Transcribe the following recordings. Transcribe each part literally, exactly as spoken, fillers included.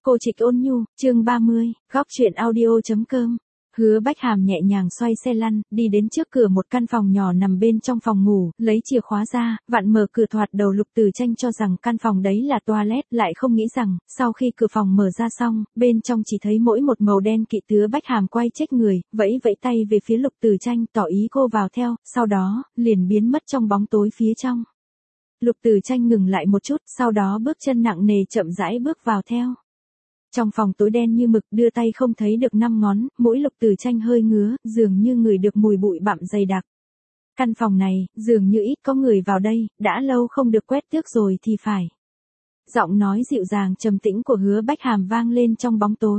Cô Trịch Ôn Nhu, chương ba mươi, góc truyện audio.com. Hứa Bách Hàm nhẹ nhàng xoay xe lăn, đi đến trước cửa một căn phòng nhỏ nằm bên trong phòng ngủ, lấy chìa khóa ra, vặn mở cửa thoạt đầu Lục Từ Tranh cho rằng căn phòng đấy là toilet, lại không nghĩ rằng, sau khi cửa phòng mở ra xong, bên trong chỉ thấy mỗi một màu đen kịt. Hứa Bách Hàm quay chết người, vẫy vẫy tay về phía Lục Từ Tranh, tỏ ý cô vào theo, sau đó, liền biến mất trong bóng tối phía trong. Lục Từ Tranh ngừng lại một chút, sau đó bước chân nặng nề chậm rãi bước vào theo. Trong phòng tối đen như mực, đưa tay không thấy được năm ngón, mũi Lục Từ Tranh hơi ngứa, dường như ngửi được mùi bụi bặm dày đặc. Căn phòng này, dường như ít có người vào đây, đã lâu không được quét tước rồi thì phải. Giọng nói dịu dàng trầm tĩnh của Hứa Bách Hàm vang lên trong bóng tối.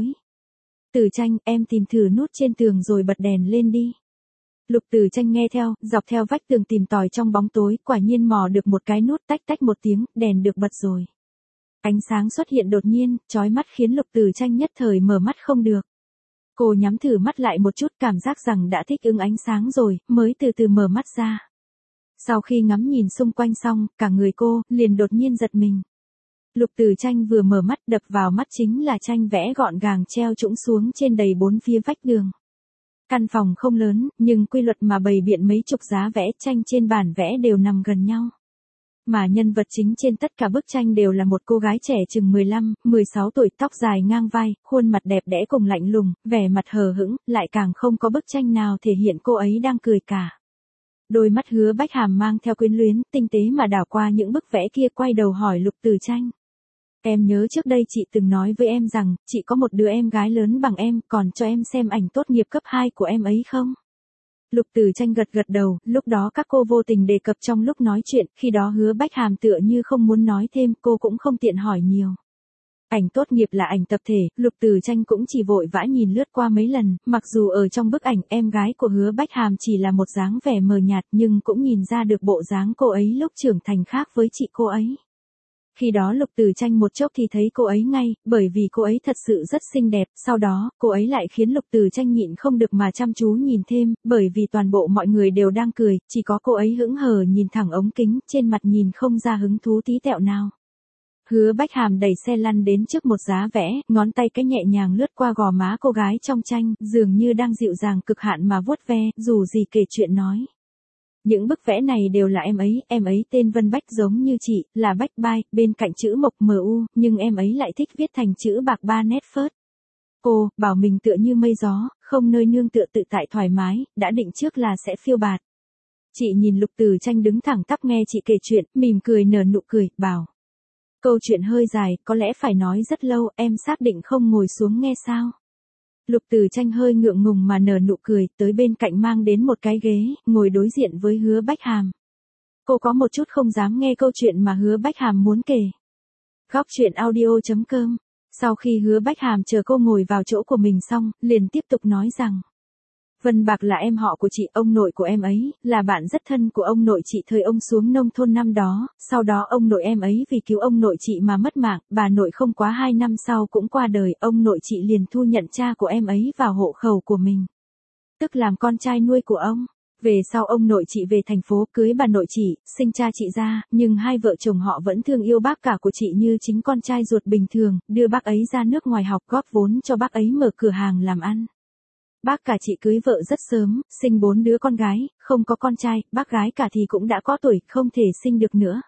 Từ Tranh, em tìm thử nút trên tường rồi bật đèn lên đi. Lục Từ Tranh nghe theo, dọc theo vách tường tìm tòi trong bóng tối, quả nhiên mò được một cái nút, tách tách một tiếng, đèn được bật rồi. Ánh sáng xuất hiện đột nhiên, chói mắt khiến Lục Từ Tranh nhất thời mở mắt không được. Cô nhắm thử mắt lại một chút, cảm giác rằng đã thích ứng ánh sáng rồi, mới từ từ mở mắt ra. Sau khi ngắm nhìn xung quanh xong, cả người cô liền đột nhiên giật mình. Lục Từ Tranh vừa mở mắt, đập vào mắt chính là tranh vẽ gọn gàng treo trũng xuống trên đầy bốn phía vách tường. Căn phòng không lớn, nhưng quy luật mà bày biện mấy chục giá vẽ tranh trên bản vẽ đều nằm gần nhau. Mà nhân vật chính trên tất cả bức tranh đều là một cô gái trẻ chừng mười lăm, mười sáu tuổi, tóc dài ngang vai, khuôn mặt đẹp đẽ cùng lạnh lùng, vẻ mặt hờ hững, lại càng không có bức tranh nào thể hiện cô ấy đang cười cả. Đôi mắt Hứa Bách Hàm mang theo quyến luyến, tinh tế mà đảo qua những bức vẽ kia, quay đầu hỏi Lục Từ Tranh. Em nhớ trước đây chị từng nói với em rằng, chị có một đứa em gái lớn bằng em, còn cho em xem ảnh tốt nghiệp cấp hai của em ấy không? Lục Từ Tranh gật gật đầu, lúc đó các cô vô tình đề cập trong lúc nói chuyện, khi đó Hứa Bách Hàm tựa như không muốn nói thêm, cô cũng không tiện hỏi nhiều. Ảnh tốt nghiệp là ảnh tập thể, Lục Từ Tranh cũng chỉ vội vã nhìn lướt qua mấy lần, mặc dù ở trong bức ảnh em gái của Hứa Bách Hàm chỉ là một dáng vẻ mờ nhạt, nhưng cũng nhìn ra được bộ dáng cô ấy lúc trưởng thành khác với chị cô ấy. Khi đó Lục Từ Tranh một chốc thì thấy cô ấy ngay, bởi vì cô ấy thật sự rất xinh đẹp, sau đó, cô ấy lại khiến Lục Từ Tranh nhịn không được mà chăm chú nhìn thêm, bởi vì toàn bộ mọi người đều đang cười, chỉ có cô ấy hững hờ nhìn thẳng ống kính, trên mặt nhìn không ra hứng thú tí tẹo nào. Hứa Bách Hàm đẩy xe lăn đến trước một giá vẽ, ngón tay cái nhẹ nhàng lướt qua gò má cô gái trong tranh, dường như đang dịu dàng cực hạn mà vuốt ve, dù gì kể chuyện nói. Những bức vẽ này đều là em ấy, em ấy tên Vân Bách giống như chị, là Bách Bai, bên cạnh chữ Mộc M U, nhưng em ấy lại thích viết thành chữ bạc ba nét phớt. Cô, bảo mình tựa như mây gió, không nơi nương tựa tự tại thoải mái, đã định trước là sẽ phiêu bạt. Chị nhìn Lục Từ Tranh đứng thẳng tắp nghe chị kể chuyện, mỉm cười nở nụ cười, bảo. Câu chuyện hơi dài, có lẽ phải nói rất lâu, em xác định không ngồi xuống nghe sao? Lục Từ Tranh hơi ngượng ngùng mà nở nụ cười, tới bên cạnh mang đến một cái ghế, ngồi đối diện với Hứa Bách Hàm. Cô có một chút không dám nghe câu chuyện mà Hứa Bách Hàm muốn kể. Góc truyện audio.com. Sau khi Hứa Bách Hàm chờ cô ngồi vào chỗ của mình xong, liền tiếp tục nói rằng. Vân Bạc là em họ của chị, ông nội của em ấy, là bạn rất thân của ông nội chị thời ông xuống nông thôn năm đó, sau đó ông nội em ấy vì cứu ông nội chị mà mất mạng, bà nội không quá hai năm sau cũng qua đời, ông nội chị liền thu nhận cha của em ấy vào hộ khẩu của mình. Tức làm con trai nuôi của ông. Về sau ông nội chị về thành phố cưới bà nội chị, sinh cha chị ra, nhưng hai vợ chồng họ vẫn thương yêu bác cả của chị như chính con trai ruột bình thường, đưa bác ấy ra nước ngoài học, góp vốn cho bác ấy mở cửa hàng làm ăn. Bác cả chị cưới vợ rất sớm, sinh bốn đứa con gái, không có con trai, bác gái cả thì cũng đã có tuổi, không thể sinh được nữa.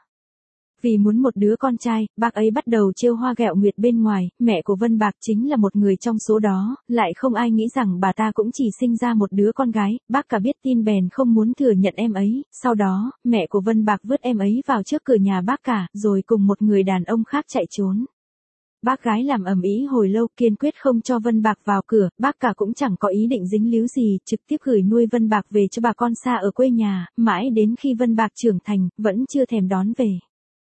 Vì muốn một đứa con trai, bác ấy bắt đầu trêu hoa ghẹo nguyệt bên ngoài, mẹ của Vân Bạc chính là một người trong số đó, lại không ai nghĩ rằng bà ta cũng chỉ sinh ra một đứa con gái, bác cả biết tin bèn không muốn thừa nhận em ấy, sau đó, mẹ của Vân Bạc vứt em ấy vào trước cửa nhà bác cả, rồi cùng một người đàn ông khác chạy trốn. Bác gái làm ầm ĩ hồi lâu, kiên quyết không cho Vân Bạc vào cửa, bác cả cũng chẳng có ý định dính líu gì, trực tiếp gửi nuôi Vân Bạc về cho bà con xa ở quê nhà, mãi đến khi Vân Bạc trưởng thành, vẫn chưa thèm đón về.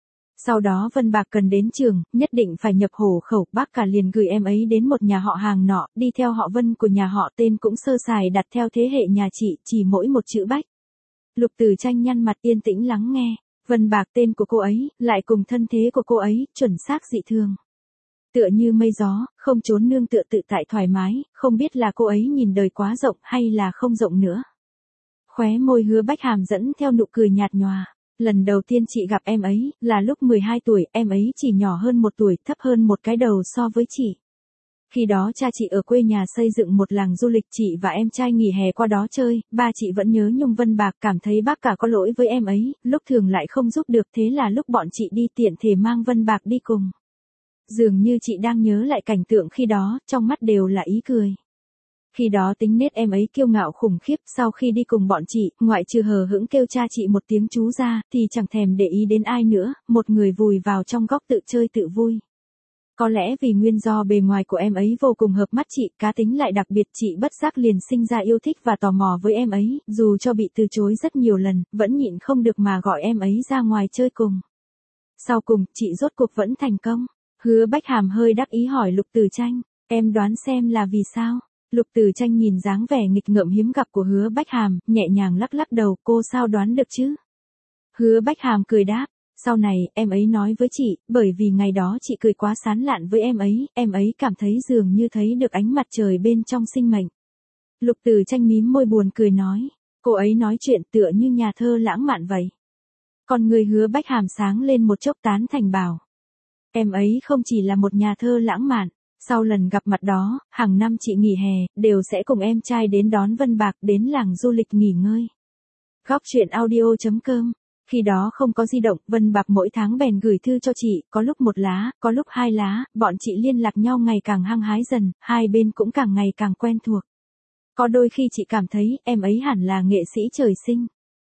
Sau đó Vân Bạc cần đến trường, nhất định phải nhập hộ khẩu, bác cả liền gửi em ấy đến một nhà họ hàng nọ, đi theo họ Vân của nhà họ, tên cũng sơ sài đặt theo thế hệ nhà chị, chỉ mỗi một chữ Bách. Lục Từ Tranh nhăn mặt yên tĩnh lắng nghe, Vân Bạc tên của cô ấy, lại cùng thân thế của cô ấy, chuẩn xác dị thường. Tựa như mây gió, không trốn nương tựa tự tại thoải mái, không biết là cô ấy nhìn đời quá rộng hay là không rộng nữa. Khóe môi Hứa Bách Hàm dẫn theo nụ cười nhạt nhòa. Lần đầu tiên chị gặp em ấy, là lúc mười hai tuổi, em ấy chỉ nhỏ hơn một tuổi, thấp hơn một cái đầu so với chị. Khi đó cha chị ở quê nhà xây dựng một làng du lịch, chị và em trai nghỉ hè qua đó chơi, ba chị vẫn nhớ nhung Vân Bạc, cảm thấy bác cả có lỗi với em ấy, lúc thường lại không giúp được, thế là lúc bọn chị đi tiện thể mang Vân Bạc đi cùng. Dường như chị đang nhớ lại cảnh tượng khi đó, trong mắt đều là ý cười. Khi đó tính nết em ấy kiêu ngạo khủng khiếp, sau khi đi cùng bọn chị, ngoại trừ hờ hững kêu cha chị một tiếng chú ra, thì chẳng thèm để ý đến ai nữa, một người vùi vào trong góc tự chơi tự vui. Có lẽ vì nguyên do bề ngoài của em ấy vô cùng hợp mắt chị, cá tính lại đặc biệt, chị bất giác liền sinh ra yêu thích và tò mò với em ấy, dù cho bị từ chối rất nhiều lần, vẫn nhịn không được mà gọi em ấy ra ngoài chơi cùng. Sau cùng, chị rốt cuộc vẫn thành công. Hứa Bách Hàm hơi đắc ý hỏi Lục Tử Tranh, em đoán xem là vì sao? Lục Tử Tranh nhìn dáng vẻ nghịch ngợm hiếm gặp của Hứa Bách Hàm, nhẹ nhàng lắc lắc đầu, cô sao đoán được chứ? Hứa Bách Hàm cười đáp, sau này, em ấy nói với chị, bởi vì ngày đó chị cười quá sán lạn với em ấy, em ấy cảm thấy dường như thấy được ánh mặt trời bên trong sinh mệnh. Lục Tử Tranh mím môi buồn cười nói, cô ấy nói chuyện tựa như nhà thơ lãng mạn vậy. Còn người Hứa Bách Hàm sáng lên một chốc tán thành bảo, em ấy không chỉ là một nhà thơ lãng mạn. Sau lần gặp mặt đó, hàng năm chị nghỉ hè, đều sẽ cùng em trai đến đón Vân Bạc đến làng du lịch nghỉ ngơi. Góc truyện audio chấm com. Khi đó không có di động, Vân Bạc mỗi tháng bèn gửi thư cho chị, có lúc một lá, có lúc hai lá, bọn chị liên lạc nhau ngày càng hăng hái dần, hai bên cũng càng ngày càng quen thuộc. Có đôi khi chị cảm thấy, em ấy hẳn là nghệ sĩ trời sinh.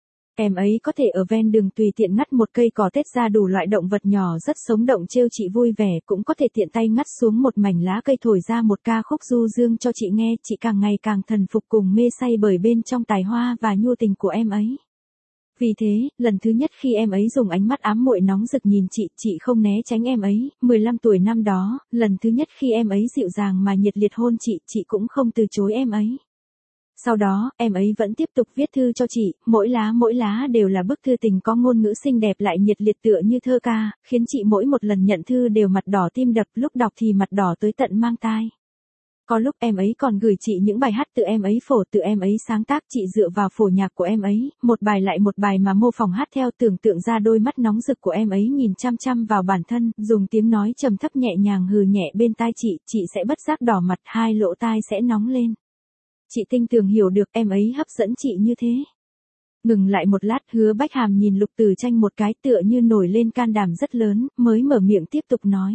Em ấy có thể ở ven đường tùy tiện ngắt một cây cỏ tết ra đủ loại động vật nhỏ rất sống động trêu chị vui vẻ, cũng có thể tiện tay ngắt xuống một mảnh lá cây thổi ra một ca khúc du dương cho chị nghe, chị càng ngày càng thần phục cùng mê say bởi bên trong tài hoa và nhu tình của em ấy. Vì thế, lần thứ nhất khi em ấy dùng ánh mắt ám muội nóng rực nhìn chị, chị không né tránh em ấy, mười lăm tuổi năm đó, lần thứ nhất khi em ấy dịu dàng mà nhiệt liệt hôn chị, chị cũng không từ chối em ấy. Sau đó, em ấy vẫn tiếp tục viết thư cho chị, mỗi lá mỗi lá đều là bức thư tình có ngôn ngữ xinh đẹp lại nhiệt liệt tựa như thơ ca, khiến chị mỗi một lần nhận thư đều mặt đỏ tim đập, lúc đọc thì mặt đỏ tới tận mang tai. Có lúc em ấy còn gửi chị những bài hát tự em ấy phổ, tự em ấy sáng tác, chị dựa vào phổ nhạc của em ấy, một bài lại một bài mà mô phỏng hát theo, tưởng tượng ra đôi mắt nóng rực của em ấy nhìn chăm chăm vào bản thân, dùng tiếng nói trầm thấp nhẹ nhàng hừ nhẹ bên tai chị, chị sẽ bất giác đỏ mặt, hai lỗ tai sẽ nóng lên. Chị tinh tường hiểu được em ấy hấp dẫn chị như thế. Ngừng lại một lát, Hứa Bách Hàm nhìn Lục Tử Tranh một cái tựa như nổi lên can đảm rất lớn, mới mở miệng tiếp tục nói.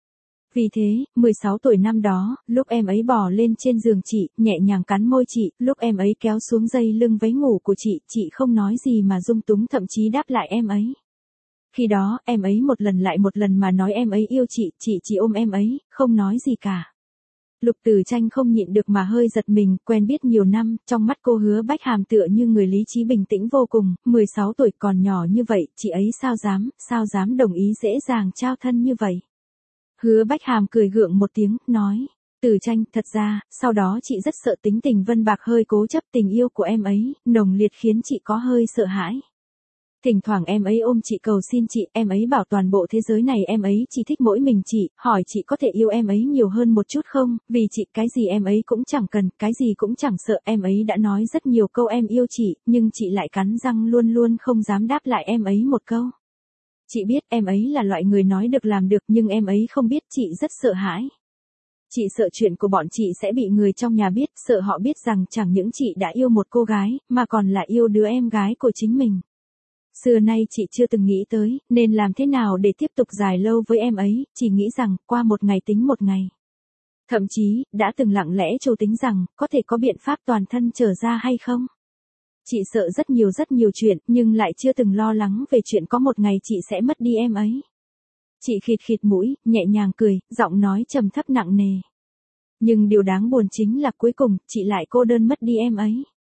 Vì thế, mười sáu tuổi năm đó, lúc em ấy bò lên trên giường chị, nhẹ nhàng cắn môi chị, lúc em ấy kéo xuống dây lưng váy ngủ của chị, chị không nói gì mà dung túng thậm chí đáp lại em ấy. Khi đó, em ấy một lần lại một lần mà nói em ấy yêu chị, chị chỉ ôm em ấy, không nói gì cả. Lục Tử Tranh không nhịn được mà hơi giật mình, quen biết nhiều năm, trong mắt cô Hứa Bách Hàm tựa như người lý trí bình tĩnh vô cùng, mười sáu tuổi còn nhỏ như vậy, chị ấy sao dám, sao dám đồng ý dễ dàng trao thân như vậy. Hứa Bách Hàm cười gượng một tiếng, nói, Tử Tranh, thật ra, sau đó chị rất sợ tính tình Vân Bạc hơi cố chấp, tình yêu của em ấy, nồng liệt khiến chị có hơi sợ hãi. Thỉnh thoảng em ấy ôm chị cầu xin chị, em ấy bảo toàn bộ thế giới này em ấy chỉ thích mỗi mình chị, hỏi chị có thể yêu em ấy nhiều hơn một chút không, vì chị cái gì em ấy cũng chẳng cần, cái gì cũng chẳng sợ, em ấy đã nói rất nhiều câu em yêu chị, nhưng chị lại cắn răng luôn luôn không dám đáp lại em ấy một câu. Chị biết em ấy là loại người nói được làm được nhưng em ấy không biết chị rất sợ hãi. Chị sợ chuyện của bọn chị sẽ bị người trong nhà biết, sợ họ biết rằng chẳng những chị đã yêu một cô gái, mà còn là yêu đứa em gái của chính mình. Xưa nay chị chưa từng nghĩ tới, nên làm thế nào để tiếp tục dài lâu với em ấy, chỉ nghĩ rằng, qua một ngày tính một ngày. Thậm chí, đã từng lặng lẽ trù tính rằng, có thể có biện pháp toàn thân trở ra hay không. Chị sợ rất nhiều rất nhiều chuyện, nhưng lại chưa từng lo lắng về chuyện có một ngày chị sẽ mất đi em ấy. Chị khịt khịt mũi, nhẹ nhàng cười, giọng nói trầm thấp nặng nề. Nhưng điều đáng buồn chính là cuối cùng, chị lại cô đơn mất đi em ấy.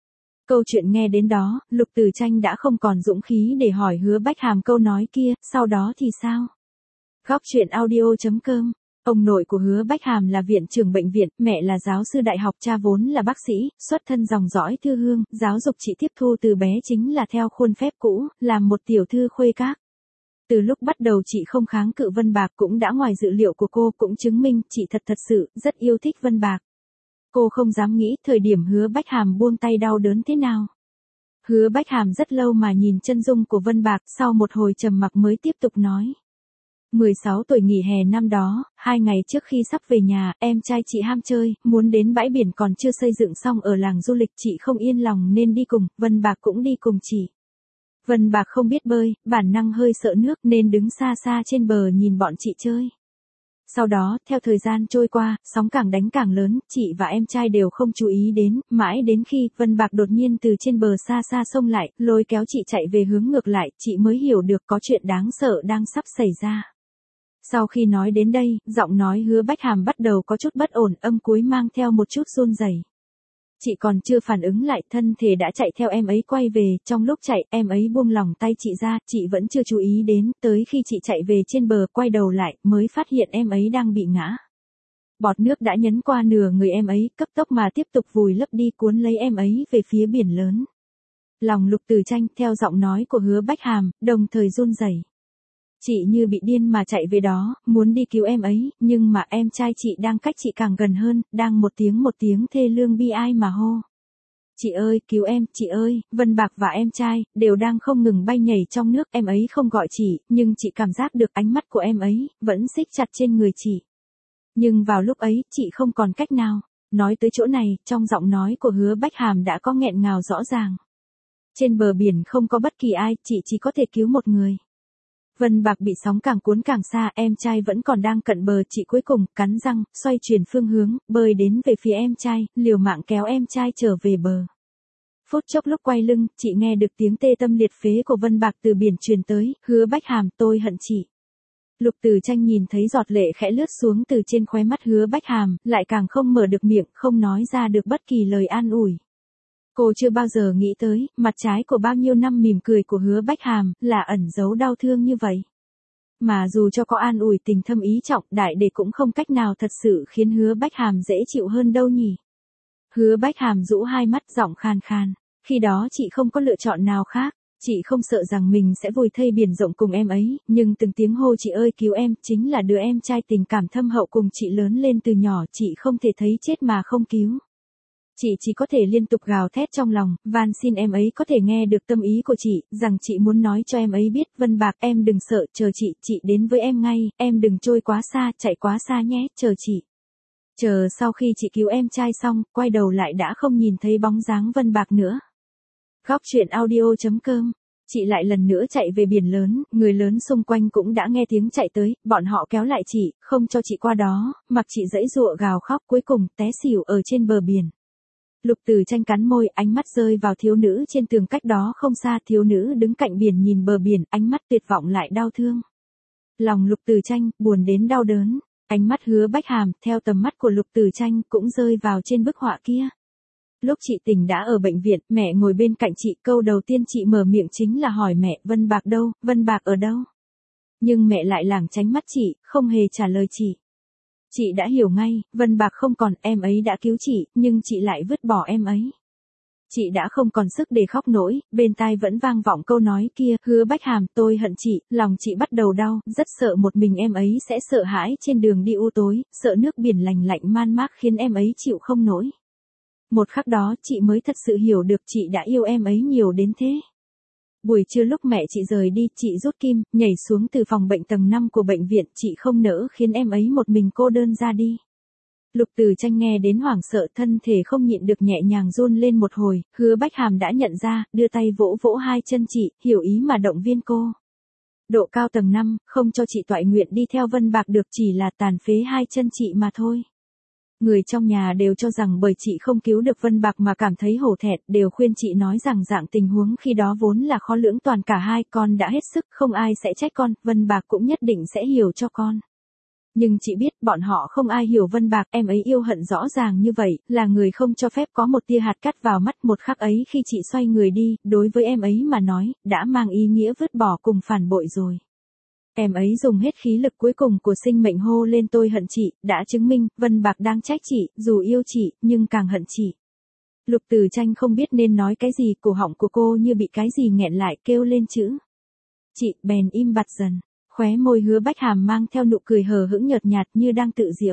Câu chuyện nghe đến đó, Lục Tử Tranh đã không còn dũng khí để hỏi Hứa Bách Hàm câu nói kia, sau đó thì sao? Góc truyện audio chấm com. Ông nội của Hứa Bách Hàm là viện trưởng bệnh viện, mẹ là giáo sư đại học, cha vốn là bác sĩ, xuất thân dòng dõi thư hương, giáo dục chị tiếp thu từ bé chính là theo khuôn phép cũ, làm một tiểu thư khuê các. Từ lúc bắt đầu chị không kháng cự Vân Bạc cũng đã ngoài dự liệu của cô, cũng chứng minh chị thật thật sự rất yêu thích Vân Bạc. Cô không dám nghĩ thời điểm Hứa Bách Hàm buông tay đau đớn thế nào. Hứa Bách Hàm rất lâu mà nhìn chân dung của Vân Bạc, sau một hồi trầm mặc mới tiếp tục nói. mười sáu tuổi nghỉ hè năm đó, hai ngày trước khi sắp về nhà, em trai chị ham chơi, muốn đến bãi biển còn chưa xây dựng xong ở làng du lịch, chị không yên lòng nên đi cùng, Vân Bạc cũng đi cùng chị. Vân Bạc không biết bơi, bản năng hơi sợ nước nên đứng xa xa trên bờ nhìn bọn chị chơi. Sau đó, theo thời gian trôi qua, sóng càng đánh càng lớn, chị và em trai đều không chú ý đến, mãi đến khi Vân Bạc đột nhiên từ trên bờ xa xa xông lại, lôi kéo chị chạy về hướng ngược lại, chị mới hiểu được có chuyện đáng sợ đang sắp xảy ra. Sau khi nói đến đây, giọng nói Hứa Bách Hàm bắt đầu có chút bất ổn, âm cuối mang theo một chút run rẩy. Chị còn chưa phản ứng lại, thân thể đã chạy theo em ấy quay về, trong lúc chạy, em ấy buông lỏng tay chị ra, chị vẫn chưa chú ý đến, tới khi chị chạy về trên bờ quay đầu lại, mới phát hiện em ấy đang bị ngã. Bọt nước đã nhấn qua nửa người em ấy, cấp tốc mà tiếp tục vùi lấp đi cuốn lấy em ấy về phía biển lớn. Lòng Lục Từ Tranh theo giọng nói của Hứa Bách Hàm, đồng thời run rẩy. Chị như bị điên mà chạy về đó, muốn đi cứu em ấy, nhưng mà em trai chị đang cách chị càng gần hơn, đang một tiếng một tiếng thê lương bi ai mà hô. Chị ơi, cứu em, chị ơi, Vân Bạc và em trai, đều đang không ngừng bay nhảy trong nước, em ấy không gọi chị, nhưng chị cảm giác được ánh mắt của em ấy, vẫn siết chặt trên người chị. Nhưng vào lúc ấy, chị không còn cách nào. Nói tới chỗ này, trong giọng nói của Hứa Bách Hàm đã có nghẹn ngào rõ ràng. Trên bờ biển không có bất kỳ ai, chị chỉ có thể cứu một người. Vân Bạc bị sóng càng cuốn càng xa, em trai vẫn còn đang cận bờ, chị cuối cùng, cắn răng, xoay chuyển phương hướng, bơi đến về phía em trai, liều mạng kéo em trai trở về bờ. Phút chốc lúc quay lưng, chị nghe được tiếng tê tâm liệt phế của Vân Bạc từ biển truyền tới, Hứa Bách Hàm, tôi hận chị. Lục Từ Tranh nhìn thấy giọt lệ khẽ lướt xuống từ trên khóe mắt Hứa Bách Hàm, lại càng không mở được miệng, không nói ra được bất kỳ lời an ủi. Cô chưa bao giờ nghĩ tới, mặt trái của bao nhiêu năm mỉm cười của Hứa Bách Hàm, là ẩn giấu đau thương như vậy. Mà dù cho có an ủi tình thâm ý trọng, đại để cũng không cách nào thật sự khiến Hứa Bách Hàm dễ chịu hơn đâu nhỉ. Hứa Bách Hàm rũ hai mắt, giọng khan khan. Khi đó chị không có lựa chọn nào khác. Chị không sợ rằng mình sẽ vùi thây biển rộng cùng em ấy, nhưng từng tiếng hô chị ơi cứu em, chính là đứa em trai tình cảm thâm hậu cùng chị lớn lên từ nhỏ, chị không thể thấy chết mà không cứu. Chị chỉ có thể liên tục gào thét trong lòng, van xin em ấy có thể nghe được tâm ý của chị, rằng chị muốn nói cho em ấy biết, Vân Bạc em đừng sợ, chờ chị, chị đến với em ngay, em đừng trôi quá xa, chạy quá xa nhé, chờ chị. Chờ sau khi chị cứu em trai xong, quay đầu lại đã không nhìn thấy bóng dáng Vân Bạc nữa. Góc truyện audio chấm com. Chị lại lần nữa chạy về biển lớn, người lớn xung quanh cũng đã nghe tiếng chạy tới, bọn họ kéo lại chị, không cho chị qua đó, mặc chị giãy giụa gào khóc, cuối cùng té xỉu ở trên bờ biển. Lục Từ Tranh cắn môi, ánh mắt rơi vào thiếu nữ trên tường cách đó không xa, thiếu nữ đứng cạnh biển nhìn bờ biển, ánh mắt tuyệt vọng lại đau thương. Lòng Lục Từ Tranh buồn đến đau đớn, ánh mắt Hứa Bách Hàm theo tầm mắt của Lục Từ Tranh cũng rơi vào trên bức họa kia. Lúc chị tỉnh đã ở bệnh viện, mẹ ngồi bên cạnh chị, câu đầu tiên chị mở miệng chính là hỏi mẹ, Vân Bạc đâu, Vân Bạc ở đâu? Nhưng mẹ lại lảng tránh mắt chị, không hề trả lời chị. Chị đã hiểu ngay, Vân Bạc không còn, em ấy đã cứu chị, nhưng chị lại vứt bỏ em ấy. Chị đã không còn sức để khóc nổi, bên tai vẫn vang vọng câu nói kia, Hứa Bách Hàm, tôi hận chị, lòng chị bắt đầu đau, rất sợ một mình em ấy sẽ sợ hãi trên đường đi u tối, sợ nước biển lành lạnh man mác khiến em ấy chịu không nổi. Một khắc đó chị mới thật sự hiểu được chị đã yêu em ấy nhiều đến thế. Buổi trưa lúc mẹ chị rời đi, chị rút kim, nhảy xuống từ phòng bệnh tầng năm của bệnh viện, chị không nỡ khiến em ấy một mình cô đơn ra đi. Lục Từ Tranh nghe đến hoảng sợ, thân thể không nhịn được nhẹ nhàng run lên một hồi, Hứa Bách Hàm đã nhận ra, đưa tay vỗ vỗ hai chân chị, hiểu ý mà động viên cô. Độ cao tầng năm, không cho chị toại nguyện đi theo Vân Bạc được, chỉ là tàn phế hai chân chị mà thôi. Người trong nhà đều cho rằng bởi chị không cứu được Vân Bạc mà cảm thấy hổ thẹn, đều khuyên chị nói rằng dạng tình huống khi đó vốn là khó lưỡng toàn cả hai, con đã hết sức, không ai sẽ trách con, Vân Bạc cũng nhất định sẽ hiểu cho con. Nhưng chị biết, bọn họ không ai hiểu Vân Bạc, em ấy yêu hận rõ ràng như vậy, là người không cho phép có một tia hạt cát vào mắt, một khắc ấy khi chị xoay người đi, đối với em ấy mà nói, đã mang ý nghĩa vứt bỏ cùng phản bội rồi. Em ấy dùng hết khí lực cuối cùng của sinh mệnh hô lên tôi hận chị, đã chứng minh, Vân Bạc đang trách chị, dù yêu chị, nhưng càng hận chị. Lục Từ Tranh không biết nên nói cái gì, cổ họng của cô như bị cái gì nghẹn lại, kêu lên chữ. Chị, bèn im bặt dần, khóe môi Hứa Bách Hàm mang theo nụ cười hờ hững nhợt nhạt như đang tự giễu.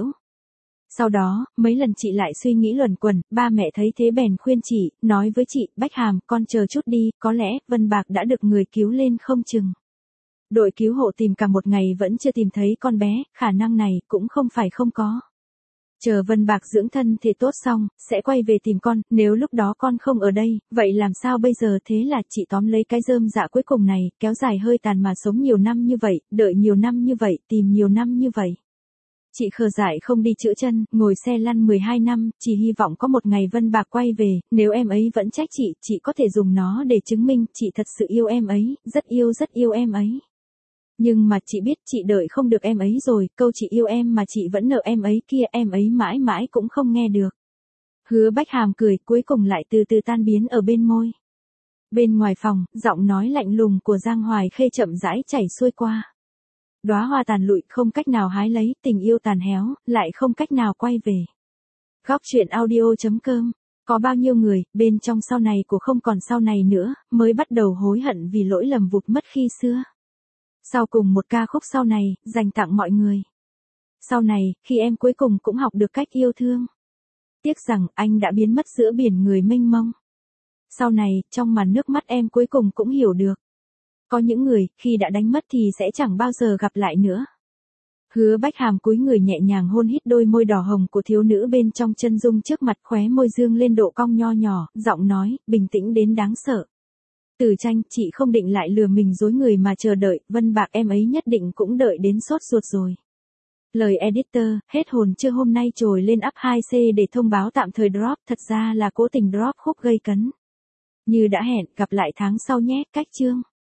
Sau đó, mấy lần chị lại suy nghĩ luẩn quẩn, ba mẹ thấy thế bèn khuyên chị, nói với chị, Bách Hàm, con chờ chút đi, có lẽ, Vân Bạc đã được người cứu lên không chừng. Đội cứu hộ tìm cả một ngày vẫn chưa tìm thấy con bé, khả năng này cũng không phải không có. Chờ Vân Bạc dưỡng thân thì tốt xong, sẽ quay về tìm con, nếu lúc đó con không ở đây, vậy làm sao bây giờ? Thế là chị tóm lấy cái rơm dạ cuối cùng này, kéo dài hơi tàn mà sống nhiều năm như vậy, đợi nhiều năm như vậy, tìm nhiều năm như vậy. Chị khờ dại không đi chữa chân, ngồi xe lăn mười hai năm, chỉ hy vọng có một ngày Vân Bạc quay về, nếu em ấy vẫn trách chị, chị có thể dùng nó để chứng minh chị thật sự yêu em ấy, rất yêu rất yêu em ấy. Nhưng mà chị biết chị đợi không được em ấy rồi, câu chị yêu em mà chị vẫn nợ em ấy kia, em ấy mãi mãi cũng không nghe được. Hứa Bách Hàm cười, cuối cùng lại từ từ tan biến ở bên môi. Bên ngoài phòng, giọng nói lạnh lùng của Giang Hoài Khê chậm rãi chảy xuôi qua. Đóa hoa tàn lụi không cách nào hái lấy, tình yêu tàn héo, lại không cách nào quay về. Góc truyện audio chấm com. Có bao nhiêu người, bên trong sau này của không còn sau này nữa, mới bắt đầu hối hận vì lỗi lầm vụt mất khi xưa. Sau cùng một ca khúc sau này, dành tặng mọi người. Sau này, khi em cuối cùng cũng học được cách yêu thương. Tiếc rằng anh đã biến mất giữa biển người mênh mông. Sau này, trong màn nước mắt em cuối cùng cũng hiểu được. Có những người, khi đã đánh mất thì sẽ chẳng bao giờ gặp lại nữa. Hứa Bách Hàm cúi người nhẹ nhàng hôn hít đôi môi đỏ hồng của thiếu nữ bên trong chân dung trước mặt, khóe môi dương lên độ cong nho nhỏ, giọng nói, bình tĩnh đến đáng sợ. Từ Tranh, chị không định lại lừa mình dối người mà chờ đợi, Vân Bạc em ấy nhất định cũng đợi đến sốt ruột rồi. Lời editor, hết hồn chưa hôm nay trồi lên up hai C để thông báo tạm thời drop, thật ra là cố tình drop khúc gây cấn. Như đã hẹn, gặp lại tháng sau nhé, cách chương.